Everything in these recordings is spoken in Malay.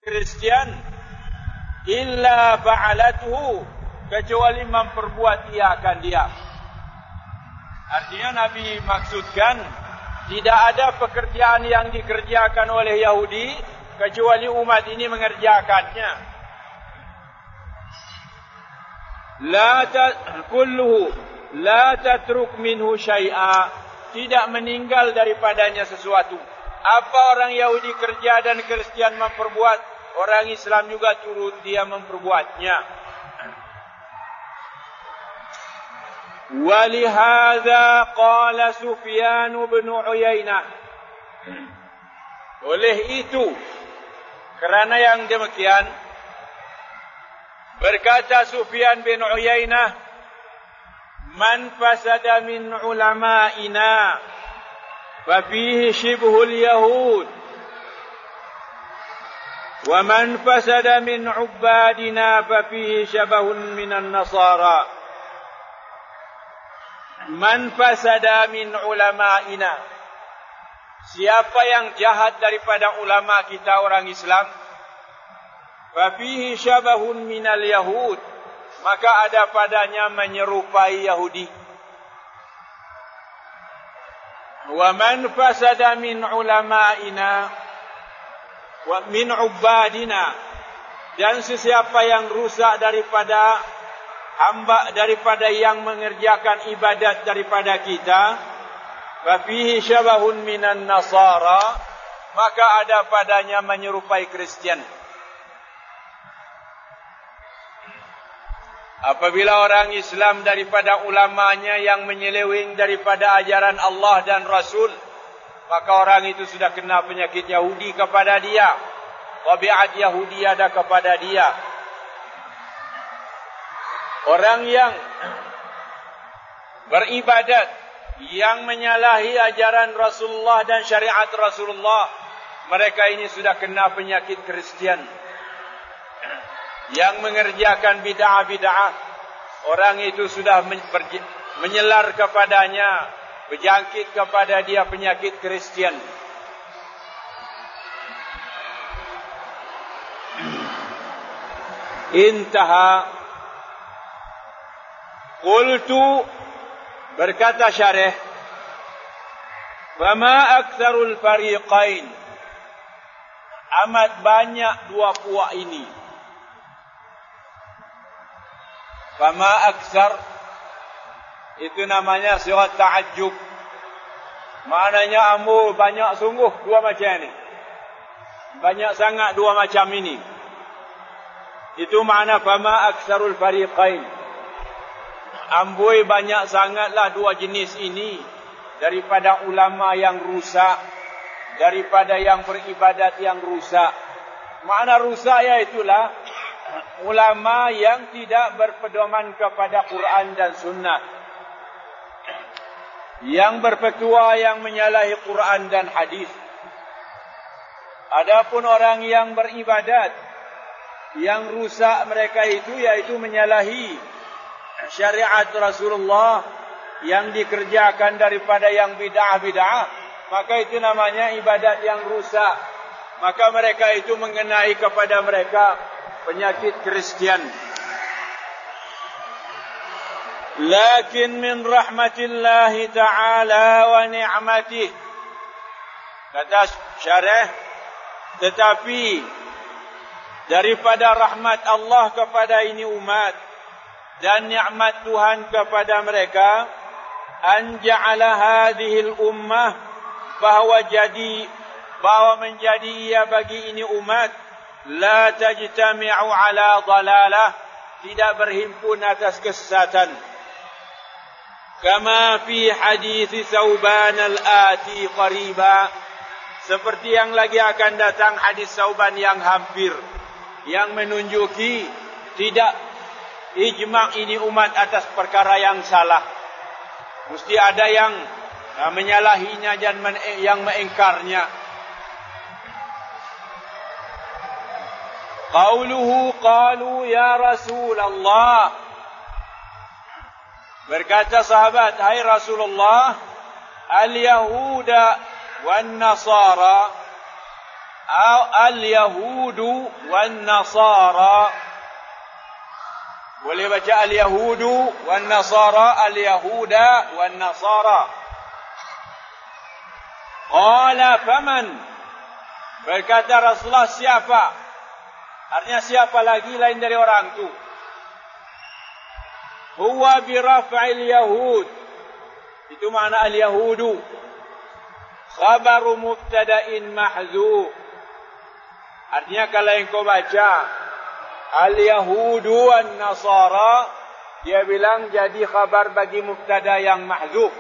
Kristian illa fa'alathu, kecuali memperbuat ia akan dia. Artinya Nabi maksudkan tidak ada pekerjaan yang dikerjakan oleh Yahudi kecuali umat ini mengerjakannya. Kulluhu la tatruk minhu syai'a, tidak meninggal daripadanya sesuatu. Apa orang Yahudi kerja dan Kristian memperbuat, orang Islam juga turut dia memperbuatnya. Walihadza qala Sufyan bin Uyainah. Oleh itu, kerana yang demikian, berkata Sufyan bin Uyainah, man fasada min ulama'ina fafihi shibhul yahud, wa man fasada min ubadina fafihi shabahun minan nasara. Man fasada min ulama'ina, siapa yang jahat daripada ulama kita orang Islam, fafihi shabahun minal yahud, maka ada padanya menyerupai Yahudi. Wa man fasada min ulama'ina wa min ubadina, dan sesiapa yang rusak daripada hamba, daripada yang mengerjakan ibadat daripada kita, fa fihi syabahun minan nasara, maka ada padanya menyerupai Kristian. Apabila orang Islam daripada ulamanya yang menyeleweng daripada ajaran Allah dan Rasul, maka orang itu sudah kena penyakit Yahudi kepada dia. Tabiat Yahudi ada kepada dia. Orang yang beribadat, yang menyalahi ajaran Rasulullah dan syariat Rasulullah, mereka ini sudah kena penyakit Kristian. Yang mengerjakan bid'ah-bid'ah, orang itu sudah menyelar kepadanya, berjangkit kepada dia penyakit Kristian. Intaha. Qultu, berkata syarih, fama aktsarul fariqain, amat banyak dua puak ini. Fama aktsar itu namanya sirat ta'ajjub. Maknanya banyak sungguh dua macam ini. Banyak sangat dua macam ini. Itu makna fama aktsarul fariqain. Amboi banyak sangatlah dua jenis ini daripada ulama yang rusak, daripada yang beribadat yang rusak. Makna rusak iaitulah ulama yang tidak berpedoman kepada Quran dan Sunnah, yang berpetua yang menyalahi Quran dan hadis. Adapun orang yang beribadat, yang rusak mereka itu yaitu menyalahi syariat Rasulullah, yang dikerjakan daripada yang bid'ah-bid'ah, maka itu namanya ibadat yang rusak. Maka mereka itu mengenai kepada mereka penyakit Kristian. Lakin min rahmatillahi ta'ala wa ni'matih, kata syarih, tetapi daripada rahmat Allah kepada ini umat dan nikmat Tuhan kepada mereka, an ja'ala hadhihi al-ummah, bahwa menjadi ia bagi ini umat, la tajtami'u ala dalalah, tidak berhimpun atas kesesatan. Kama fi hadis Sauban al-ati qariba, seperti yang lagi akan datang hadis Sauban yang hampir, yang menunjuki tidak ijma' ini umat atas perkara yang salah. Mesti ada yang menyalahinya dan yang mengingkarnya. Qauluhu qalu ya Rasulullah, berkata sahabat, hai Rasulullah, al-yahuda wan nasara, al-yahudu wan nasara. Boleh baca al-yahudu wan nasara, al-yahuda wan nasara. Qala faman, berkata Rasulullah, siapa? Artinya siapa lagi lain dari orang itu? Huwa biraf'il yahud. Itu makna al-yahudu. Khabaru mubtada'in mahdzuf. Artinya kalau engkau baca al-yahudu wan nasara, dia bilang jadi khabar bagi mubtada yang mahdzuf.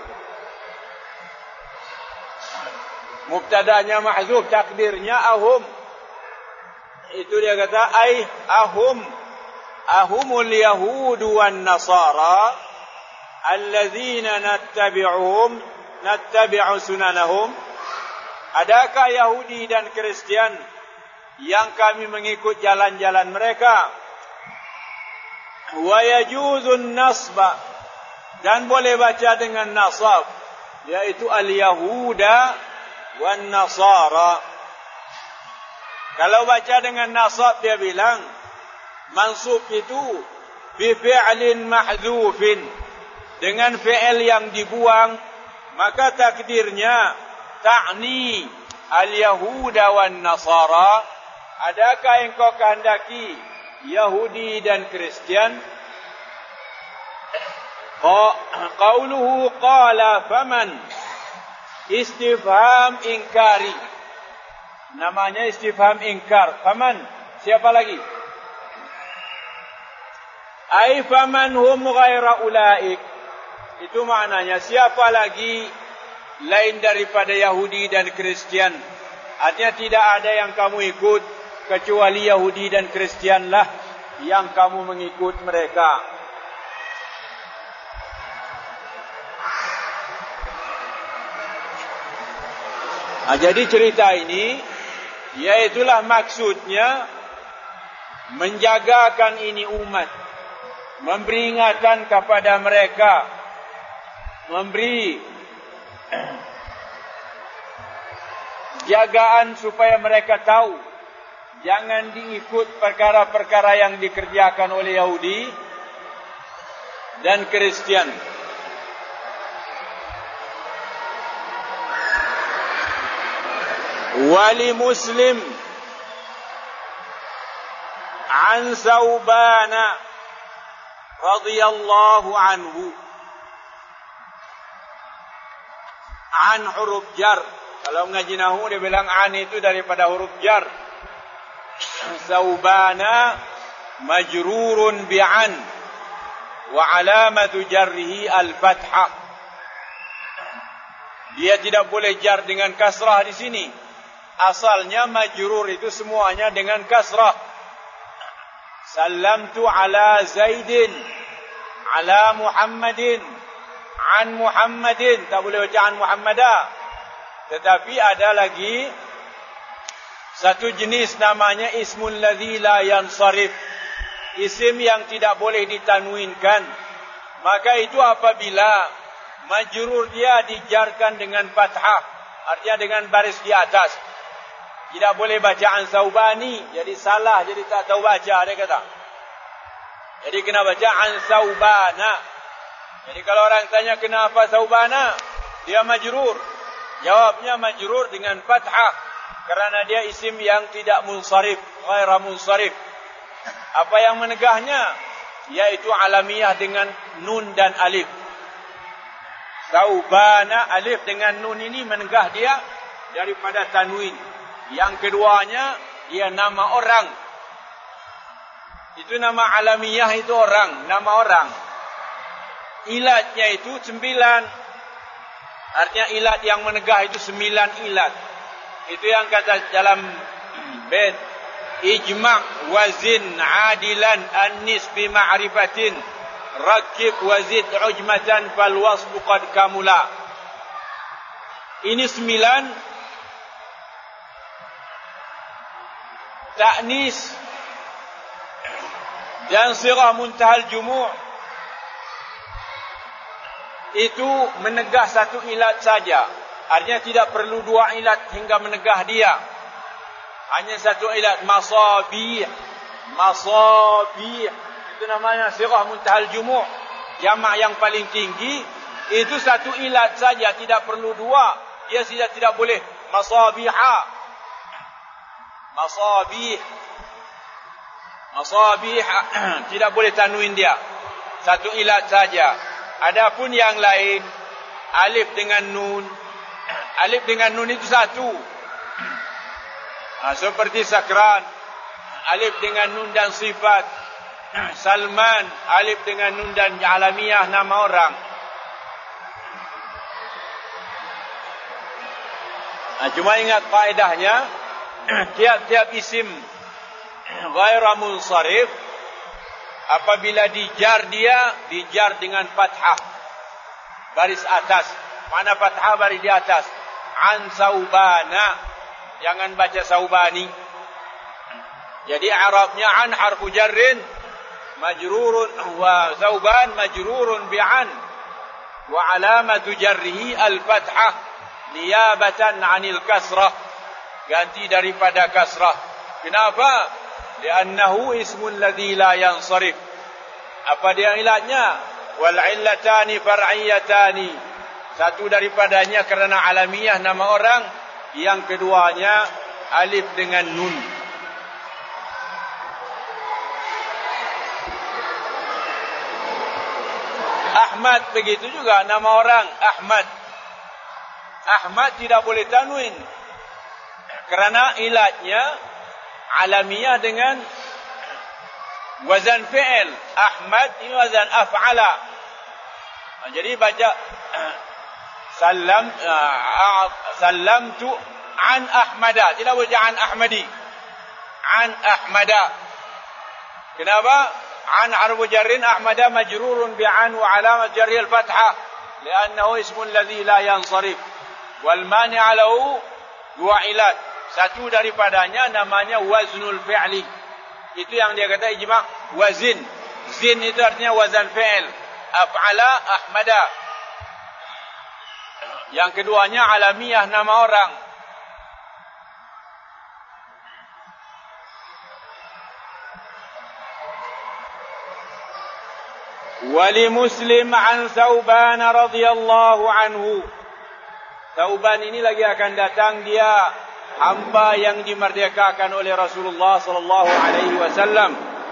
Mubtadanya mahdzuf, takdirnya ahum. Itu dia kata ai ahumul yahudu wan nasara alladzina nattabi'u sunanahum. Adakah Yahudi dan Kristian yang kami mengikut jalan-jalan mereka? Wa yajuzun nasba, dan boleh baca dengan nasab, yaitu al-yahuda wan nasara. Kalau baca dengan nasab, dia bilang mansub itu bi fi'lin mahdzufin, dengan fi'il yang dibuang, maka takdirnya ta'ni al-yahuda wan nasara. Adakah engkau kehendaki Yahudi dan Kristian? Qauluhu qala faman, istifham inkari. Namanya istifham inkar. Faman, siapa lagi? Ai faman hum ghaira ulaik. Itu maknanya siapa lagi lain daripada Yahudi dan Kristian. Artinya tidak ada yang kamu ikut kecuali Yahudi dan Kristianlah yang kamu mengikut mereka. Jadi cerita ini, yaitulah maksudnya menjagakan ini umat, memberi ingatan kepada mereka, memberi jagaan supaya mereka tahu jangan diikut perkara-perkara yang dikerjakan oleh Yahudi dan Kristian. Wali Muslim an Saubana radhiyallahu anhu, an huruf jar. Kalau mengaji nahu dia bilang an itu daripada huruf jar. Saubana majrurun bi'an wa alamatu jarrihi al-fathah. Dia tidak boleh jar dengan kasrah di sini. Asalnya majrur itu semuanya dengan kasrah. Sallamtu ala Zaidin, ala Muhammadin, an Muhammadin. Tak boleh baca an Muhammadah. Tetapi ada lagi satu jenis namanya ismul ladzi la yansarif, isim yang tidak boleh ditanwinkan. Maka itu apabila majrur dia dijarkan dengan fathah, artinya dengan baris di atas. Tidak boleh bacaan Saubani, jadi salah, jadi tak tahu baca, dia kata. Jadi kena bacaan Saubana. Jadi kalau orang tanya kenapa Saubana, dia majrur. Jawabnya majrur dengan fathah, kerana dia isim yang tidak munsarif, ghaira munsarif. Apa yang menegahnya? Yaitu alamiah dengan nun dan alif. Saubana, alif dengan nun ini menegah dia daripada tanwin. Yang keduanya, dia nama orang. Itu nama alamiah, itu orang, nama orang. Ilatnya itu 9. Artinya ilat yang menegah itu 9 ilat. Itu yang kata dalam bait, ijma' wazin adilan an-nis bi ma'rifatin rakib wazid ujmatan fal wasbu qad kamula. Ini 9 ta'nis dan sirah muntahal jumu' itu menegah satu ilat saja. Artinya tidak perlu 2 ilat hingga menegah dia. Hanya satu ilat, masabih. Masabih. Itu namanya sirah muntahal jumu'. Jamak yang paling tinggi. Itu satu ilat saja, tidak perlu dua. Dia tidak boleh. Masabiha. Masabih. Masabih. Tidak boleh tanwin dia. Satu ilat saja. Adapun yang lain, alif dengan nun. Alif dengan nun itu satu. Seperti sakran. Alif dengan nun dan sifat. Salman, alif dengan nun dan alamiah nama orang. Cuma ingat faedahnya, tiap-tiap isim ghaira munsharif, apabila dijar dengan fathah baris atas. Mana fathah baris di atas? An saubana, jangan baca saubani. Jadi Arabnya an harfu jarrin majrurun wa sauban majrurun bi'an wa alamatu jarrihi al-fathah niyabatan 'anil kasrah, ganti daripada kasrah. Kenapa? Li'annahu ismun ladzi la yansarif. Apa dia ilatnya? Wal 'illatani far'iyatani. Satu daripadanya kerana alamiah nama orang, yang keduanya alif dengan nun. Ahmad begitu juga nama orang, Ahmad. Ahmad tidak boleh tanwin kerana ilatnya alamiah dengan wazan fi'il. Ahmad ini wazan af'ala. Jadi baca sallamtu an Ahmada, tidak boleh an Ahmadi. An Ahmada. Kenapa? An harfu jarrin Ahmada majrurun bi'an wa alamat jarri al-fathah li'annahu ismun ladzi la yansarif. Wal mani'a lahu dua ilat. Satu daripadanya namanya waznul fi'li. Itu yang dia kata ijma' wazin. Zin itu artinya wazan fi'il. Af'ala Ahmada. Yang keduanya alamiah nama orang. Wali Muslim an Thauban radhiyallahu anhu. Thauban ini lagi akan datang, dia hamba yang dimerdekakan oleh Rasulullah sallallahu alaihi wasallam.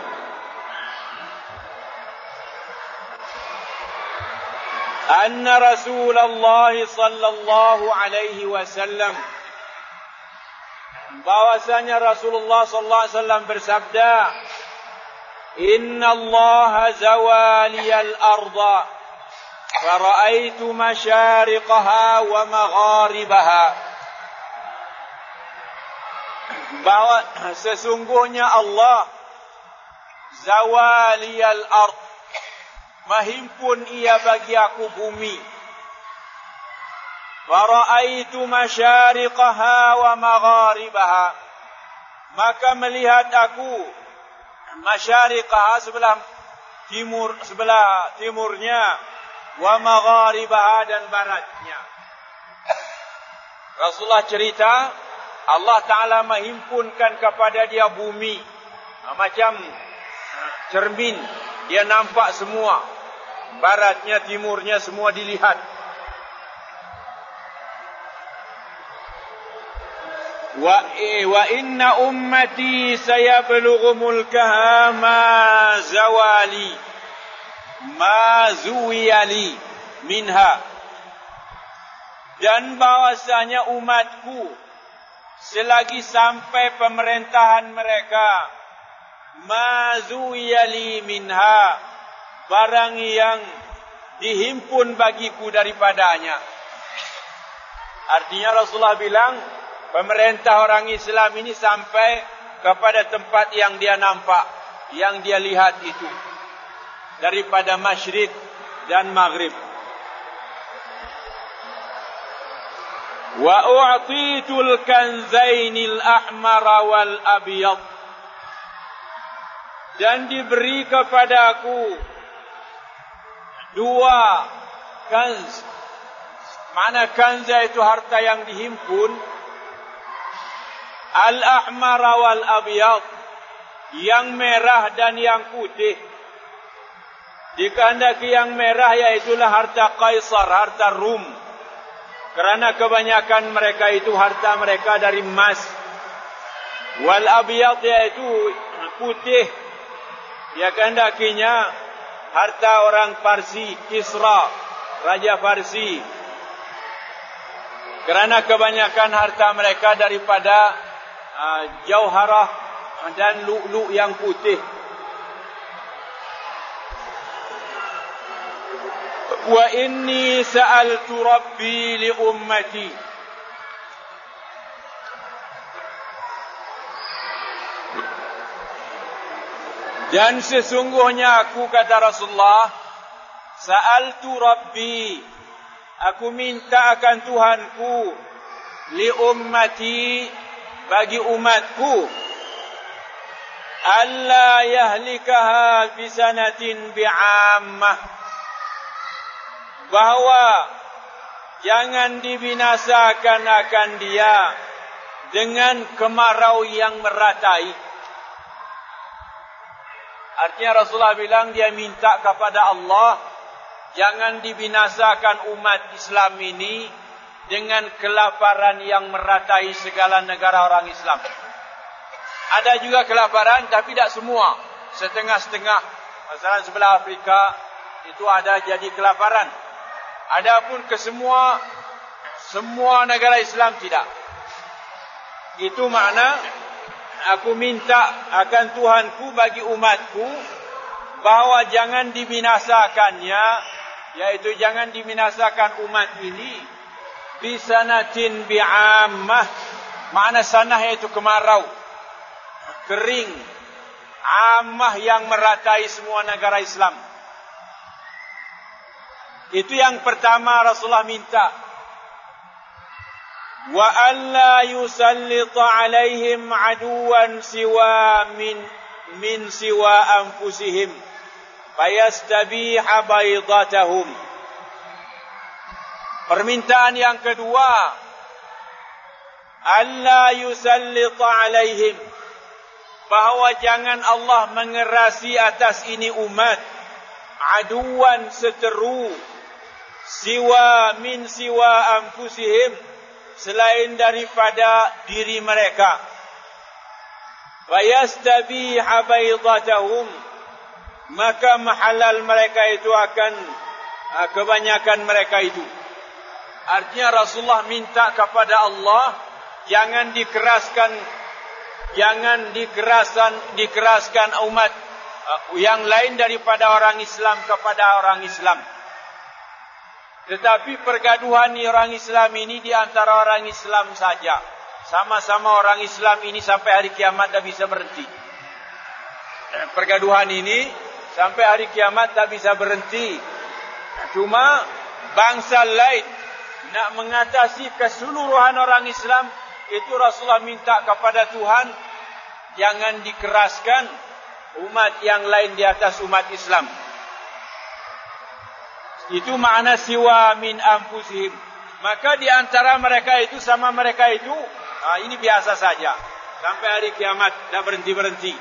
Anna Rasulullah sallallahu alaihi wasallam, bahwasanya Rasulullah sallallahu alaihi wasallam bersabda, Inna Allah zawaliyal arda fara'aitu masyariqaha wa magharibaha. Bahwa sesungguhnya Allah zawaliyal ard, mahimpun ia bagi aku bumi. Fara'aitu masyariqaha wa magharibaha, maka melihat aku masyariqaha sebelah timurnya, wa magharibaha dan baratnya. Rasulullah cerita Allah Ta'ala menghimpunkan kepada dia bumi macam cermin, dia nampak semua, baratnya, timurnya semua dilihat. Wa inna ummati sayablughu mulkaha ma zuwiyali minha. Dan bahwasanya umatku selagi sampai pemerintahan mereka, ma zuwiyali minha, barang yang dihimpun bagiku daripadanya. Artinya Rasulullah bilang, pemerintah orang Islam ini sampai kepada tempat yang dia nampak, yang dia lihat itu, daripada masyriq dan maghrib. Wa u'titul kanzainil ahmara wal abyad, dan diberi kepadaku dua kanz. Mana kanza itu harta yang dihimpun, Al-ahmar wal abyad, yang merah dan yang putih. Dikehendaki yang merah iaitulah harta Kaisar, harta Rum. Kerana kebanyakan mereka itu harta mereka dari emas. Wal abyad iaitu putih. Dia kehendakinya harta orang Parsi, Kisra, Raja Parsi. Kerana kebanyakan harta mereka daripada jauharah dan lu'lu' yang putih. Wa inni sa'altu rabbi li ummati. Dan sesungguhnya aku, kata Rasulullah, sa'altu rabbi, aku minta akan Tuhanku, li ummati, bagi umatku, alla yahlikaha bi sanatin bi'ammah, bahawa jangan dibinasakan akan dia dengan kemarau yang meratai. Artinya Rasulullah bilang dia minta kepada Allah, jangan dibinasakan umat Islam ini dengan kelaparan yang meratai segala negara orang Islam. Ada juga kelaparan, tapi tidak semua, setengah-setengah. Masalah sebelah Afrika itu ada jadi kelaparan. Adapun ke semua negara Islam tidak. Itu makna aku minta akan Tuhanku bagi umatku bahawa jangan dibinasakannya, yaitu jangan dibinasakan umat ini bisanatin bi'ammah. Makna sanah iaitu kemarau, kering, ammah yang meratai semua negara Islam. Itu yang pertama Rasulullah minta. Wa alla yusallita alaihim aduwan siwa min siwa anfusihim fayastabiha baydatahum. Permintaan yang kedua, alla yusallita alaihim, bahawa jangan Allah mengerasi atas ini umat aduwan seteru min siwa anfusihim, selain daripada diri mereka. Wa yastabiha baydatahum, maka mahalal mereka itu akan kebanyakan mereka itu. Artinya Rasulullah minta kepada Allah jangan dikeraskan umat yang lain daripada orang Islam kepada orang Islam. Tetapi pergaduhan orang Islam ini di antara orang Islam saja. Sama-sama orang Islam ini sampai hari kiamat tak bisa berhenti. Pergaduhan ini sampai hari kiamat tak bisa berhenti. Cuma bangsa lain nak mengatasi keseluruhan orang Islam, itu Rasulullah minta kepada Tuhan jangan dikeraskan umat yang lain di atas umat Islam. Itu makna siwa min anfusihim. Maka di antara mereka itu sama mereka itu, ini biasa saja. Sampai hari kiamat, tak berhenti-berhenti.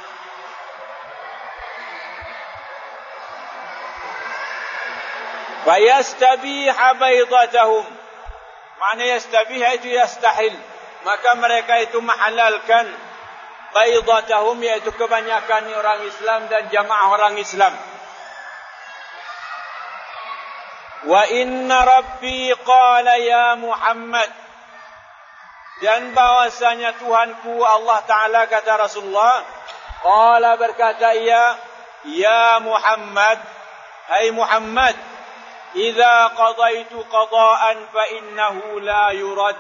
Fayastabiha baydatahum. Makna yastabiha itu yastahil. Maka mereka itu menghalalkan baydatahum, yaitu kebanyakan orang Islam dan jamaah orang Islam. Wa inna rabbi qala ya Muhammad, dan bahwasanya Tuhanku Allah Ta'ala, kata Rasulullah, qala berkata ya Muhammad, hai Muhammad, idza qadaitu qada'an fa innahu la yurad,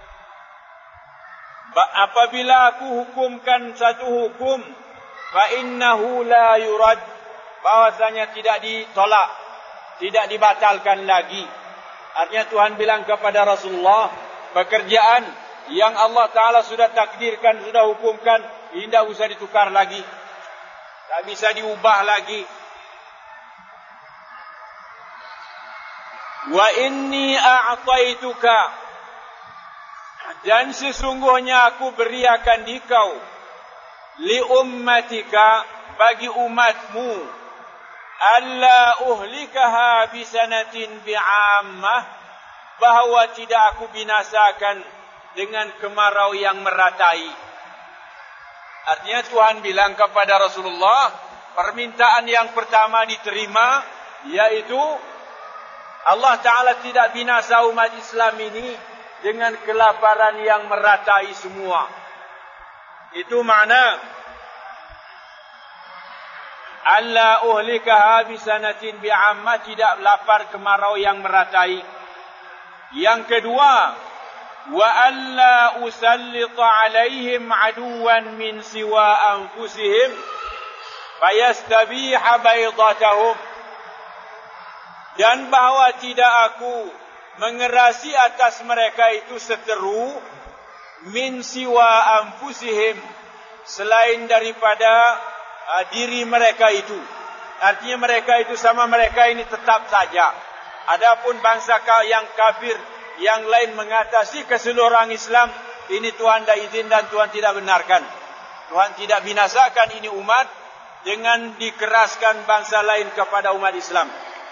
apabila aku hukumkan satu hukum, fa innahu la yurad, bahwasanya tidak ditolak, tidak dibatalkan lagi. Artinya Tuhan bilang kepada Rasulullah, pekerjaan yang Allah Ta'ala sudah takdirkan, sudah hukumkan, tidak usah ditukar lagi, tak bisa diubah lagi. Wa inni a'taituka, Dan sesungguhnya aku beriakan dikau li ummatika, bagi umatmu, alla uhlikaha bisanatin bi'ammah, bahawa tidak aku binasakan dengan kemarau yang meratai. Artinya Tuhan bilang kepada Rasulullah, permintaan yang pertama diterima, yaitu Allah Ta'ala tidak binasa umat Islam ini dengan kelaparan yang meratai semua. Itu makna alla uhlikaha bisanatin bi'ammah, tidak lapar kemarau yang meratai. Yang kedua, wa alla usallita alaihim aduwan min siwa anfusihim fayastabiha baydatahum, dan bahawa tidak aku mengerasi atas mereka itu seteru min siwa anfusihim, selain daripada diri mereka itu. Artinya mereka itu sama mereka ini tetap saja. Adapun bangsa yang kafir yang lain mengatasi keseluruhan Islam, ini Tuhan tidak izin dan Tuhan tidak benarkan. Tuhan tidak binasakan ini umat dengan dikeraskan bangsa lain kepada umat Islam.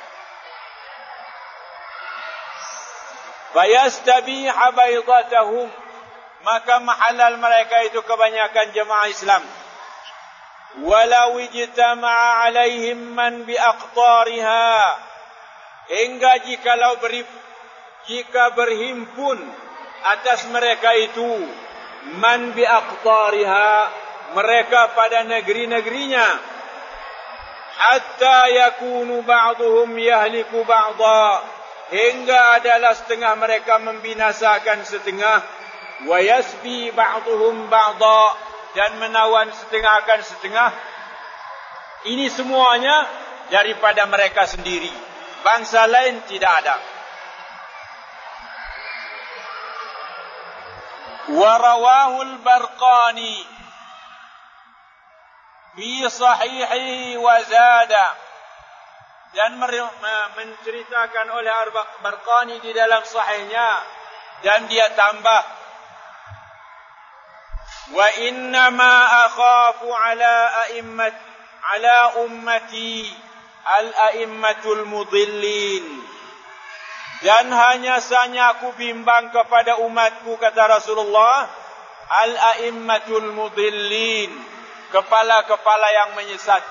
Fayastabiha baydatahum, maka mahalal mereka itu kebanyakan jemaah Islam. Walau ijtama'a alaihim man biaqtariha, hingga jika berhimpun atas mereka itu man biaqtariha, mereka pada negeri-negerinya, hatta yakunu ba'duhum yahliku ba'da, hingga adalah setengah mereka membinasakan setengah, wa yasbi ba'duhum ba'da, dan menawan setengah akan setengah. Ini semuanya daripada mereka sendiri, bangsa lain tidak ada. Wa rawahu al-Barqani fi sahihihi wa zada, dan menceritakan oleh Barqani di dalam sahihnya, dan dia tambah, wa inna ma akhafu ala ummati al-a'immatul mudillin, dan hanya saja aku bimbang kepada umatku, kata Rasulullah, al-a'immatul mudillin, kepala-kepala yang menyesat.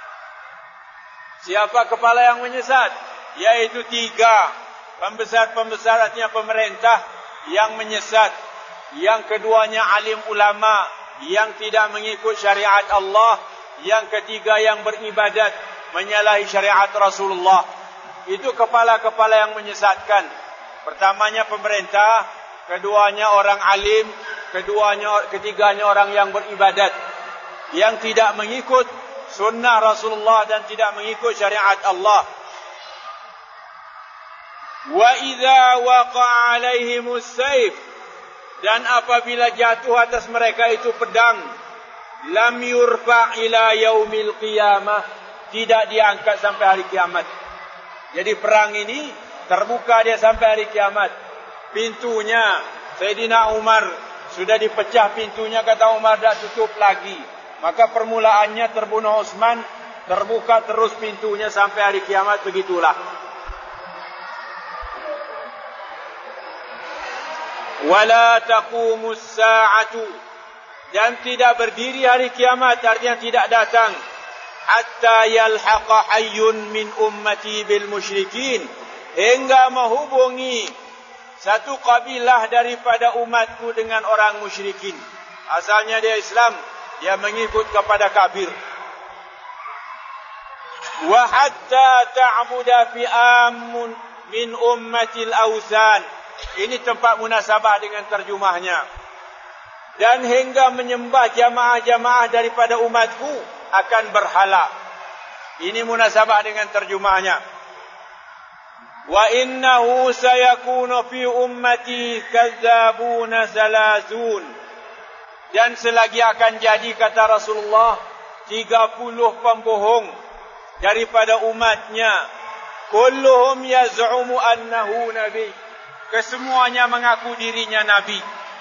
Siapa kepala yang menyesat? Yaitu 3 pembesar-pembesar, artinya pemerintah yang menyesat. Yang keduanya alim ulama yang tidak mengikut syariat Allah. Yang ketiga yang beribadat menyalahi syariat Rasulullah. Itu kepala-kepala yang menyesatkan. Pertamanya pemerintah, keduanya orang alim, ketiganya orang yang beribadat, yang tidak mengikut sunnah Rasulullah dan tidak mengikut syariat Allah. Wa idza waqa'a alaihimus sayf, dan apabila jatuh atas mereka itu pedang, lam yurfa' ila yaumil qiyamah, tidak diangkat sampai hari kiamat. Jadi perang ini terbuka dia sampai hari kiamat. Pintunya Sayyidina Umar sudah dipecah pintunya, kata Umar, tak tutup lagi. Maka permulaannya terbunuh Utsman, terbuka terus pintunya sampai hari kiamat, begitulah. Wala taqumus sa'atu, dan tidak berdiri hari kiamat, artinya tidak datang, hatta yalhaqa hayyun min ummati bil musyrikin, hingga menghubungi satu kabilah daripada umatku dengan orang musyrikin. Asalnya dia Islam, dia mengikut kepada kafir. Wa hatta ta'buda fi'amun min ummatil awsan, ini tempat munasabah dengan terjemahnya. Dan hingga menyembah jamaah-jamaah daripada umatku akan berhala. Ini munasabah dengan terjemahnya. Wa innahu sayakunu fi ummati kazzabuna salasun, dan selagi akan jadi, kata Rasulullah, 30 pembohong daripada umatnya. Kulluhum yaz'umu annahu nabi, kesemuanya mengaku dirinya nabi.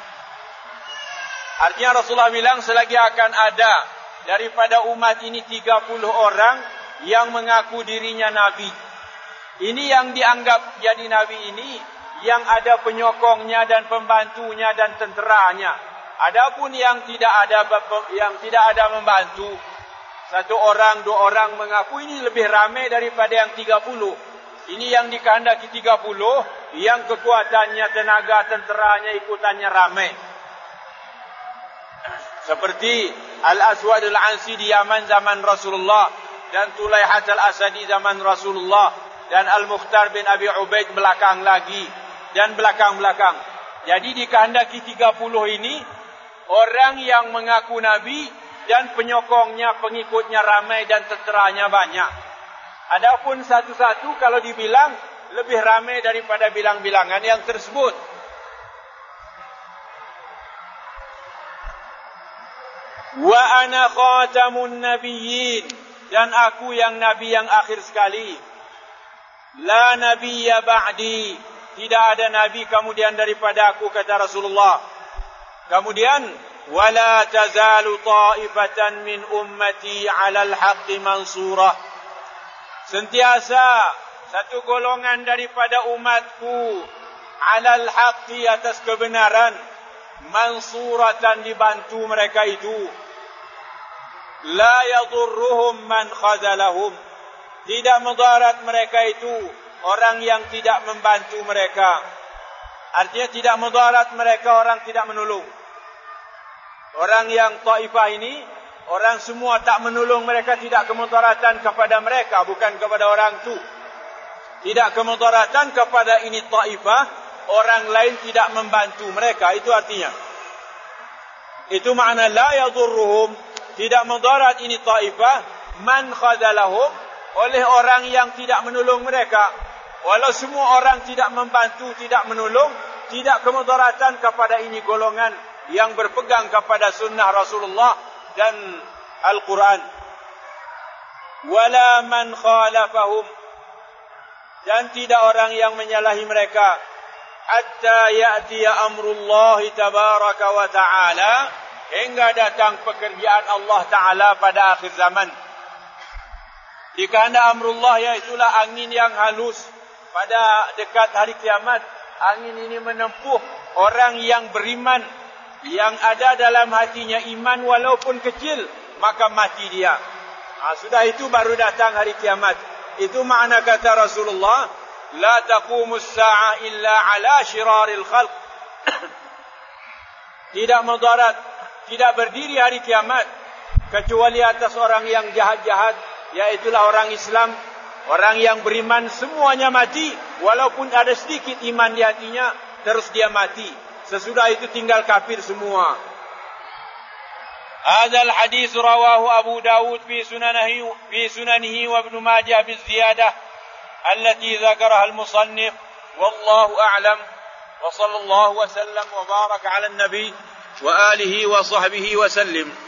Artinya Rasulullah bilang selagi akan ada daripada umat ini 30 orang yang mengaku dirinya Nabi. Ini yang dianggap jadi Nabi ini, yang ada penyokongnya dan pembantunya dan tenteranya. Adapun yang tidak ada membantu, 1 orang, 2 orang mengaku, ini lebih ramai daripada yang 30. Ini yang dikehendaki 30, yang kekuatannya, tenaga, tenteranya, ikutannya ramai. Seperti Al-Aswad Al-Ansi di Yaman zaman Rasulullah, dan Tulaihat Al-Asadi zaman Rasulullah, dan Al-Mukhtar bin Abi Ubaid belakang lagi, dan belakang-belakang. Jadi dikehendaki 30 ini, orang yang mengaku Nabi, dan penyokongnya, pengikutnya ramai, dan tenteranya banyak. Adapun satu-satu kalau dibilang, lebih ramai daripada bilang-bilangan yang tersebut. Wa ana khatamun nabiyyin, dan aku yang nabi yang akhir sekali. La nabiyya ba'di, tidak ada nabi kemudian daripada aku, kata Rasulullah. Kemudian wala tazalu ta'ifatan min ummati 'alal haqqi mansurah, sentiasa satu golongan daripada umatku 'alal haqqi, atas kebenaran, mansuratan, dibantu mereka itu. La yadurruhum man khazalahum, tidak mudarat mereka itu orang yang tidak membantu mereka. Artinya tidak mudarat mereka orang tidak menolong. Orang yang Taifah ini, orang semua tak menolong mereka, tidak kemudaratan kepada mereka, bukan kepada orang tu. Tidak kemudaratan kepada ini Taifah, orang lain tidak membantu mereka, itu artinya. Itu makna la yadurruhum, tidak mudarat ini Taifah, man khadalahum, oleh orang yang tidak menolong mereka. Walau semua orang tidak membantu, tidak menolong, tidak kemudaratan kepada ini golongan yang berpegang kepada sunnah Rasulullah dan Al-Quran. Wala man khalafahum, dan tidak orang yang menyalahi mereka, hatta ya'tiya amrullah tabaraka wa ta'ala, hingga datang pekerjaan Allah Ta'ala pada akhir zaman. Dikana amrullah, yaitulah angin yang halus pada dekat hari kiamat. Angin ini menempuh orang yang beriman, yang ada dalam hatinya iman walaupun kecil, maka mati dia. Sudah itu baru datang hari kiamat. Itu makna kata Rasulullah, la taqumus sa'ah illa ala syiraril khalq. Tidak mudarat, tidak berdiri hari kiamat kecuali atas orang yang jahat-jahat, yaitulah orang Islam, orang yang beriman, semuanya mati. Walaupun ada sedikit iman di hatinya, terus dia mati. Sesudah itu tinggal kafir semua. هذا الحديث رواه أبو داود في سننه وابن ماجه بالزيادة التي ذكرها المصنف، والله أعلم، وصلى الله وسلم وبارك على النبي وآله وصحبه وسلم.